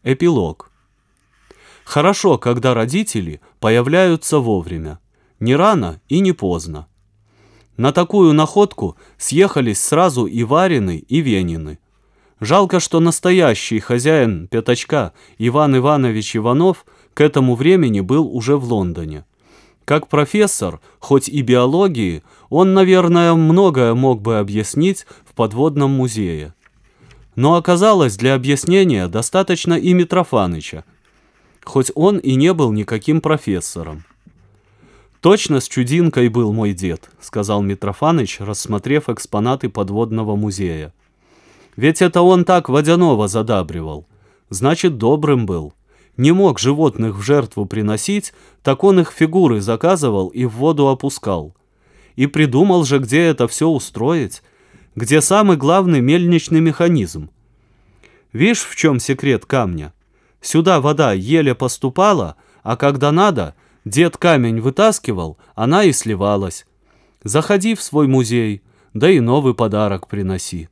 Эпилог. Хорошо, когда родители появляются вовремя. Не рано и не поздно. На такую находку съехались сразу и Варины, и Венины. Жалко, что настоящий хозяин пятачка Иван Иванович Иванов к этому времени был уже в Лондоне. Как профессор, хоть и биологии, он, наверное, многое мог бы объяснить в подводном музее. Но оказалось, для объяснения достаточно и Митрофаныча, хоть он и не был никаким профессором. «Точно с чудинкой был мой дед», — сказал Митрофаныч, рассмотрев экспонаты подводного музея. «Ведь это он так водяного задабривал. Значит, добрым был. Не мог животных в жертву приносить, так он их фигуры заказывал и в воду опускал. И придумал же, где это все устроить, где самый главный мельничный механизм. Видишь, в чем секрет камня? Сюда вода еле поступала, а когда надо, дед камень вытаскивал, она и сливалась. Заходи в свой музей, да и новый подарок приноси».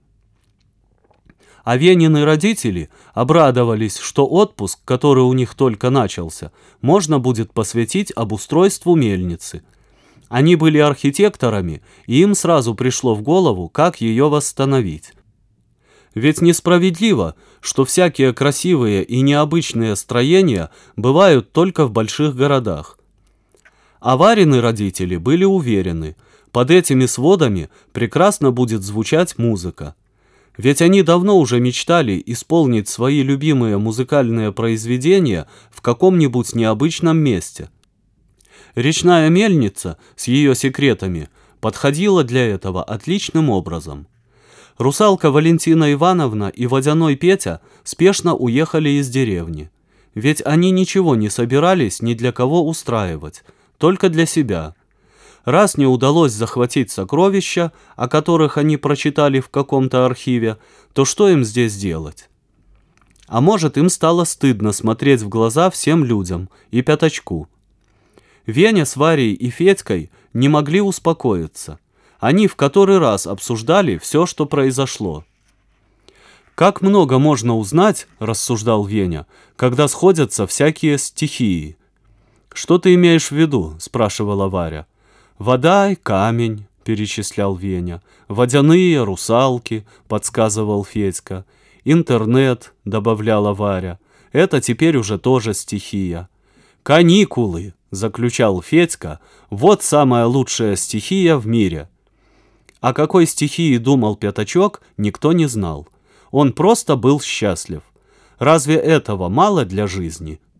А Венины родители обрадовались, что отпуск, который у них только начался, можно будет посвятить обустройству мельницы. Они были архитекторами, и им сразу пришло в голову, как ее восстановить. Ведь несправедливо, что всякие красивые и необычные строения бывают только в больших городах. А Варины родители были уверены, под этими сводами прекрасно будет звучать музыка. Ведь они давно уже мечтали исполнить свои любимые музыкальные произведения в каком-нибудь необычном месте. Речная мельница с ее секретами подходила для этого отличным образом. Русалка Валентина Ивановна и водяной Петя спешно уехали из деревни. Ведь они ничего не собирались ни для кого устраивать, только для себя. Раз не удалось захватить сокровища, о которых они прочитали в каком-то архиве, то что им здесь делать? А может, им стало стыдно смотреть в глаза всем людям и пятачку. Веня с Варей и Федькой не могли успокоиться. Они в который раз обсуждали все, что произошло. «Как много можно узнать, — рассуждал Веня, — когда сходятся всякие стихии». «Что ты имеешь в виду?» — спрашивала Варя. «Вода и камень», — перечислял Веня. «Водяные, русалки», — подсказывал Федька. «Интернет», — добавляла Варя. «Это теперь уже тоже стихия». «Каникулы», — заключал Федька. «Вот самая лучшая стихия в мире». О какой стихии думал пятачок, никто не знал. Он просто был счастлив. Разве этого мало для жизни?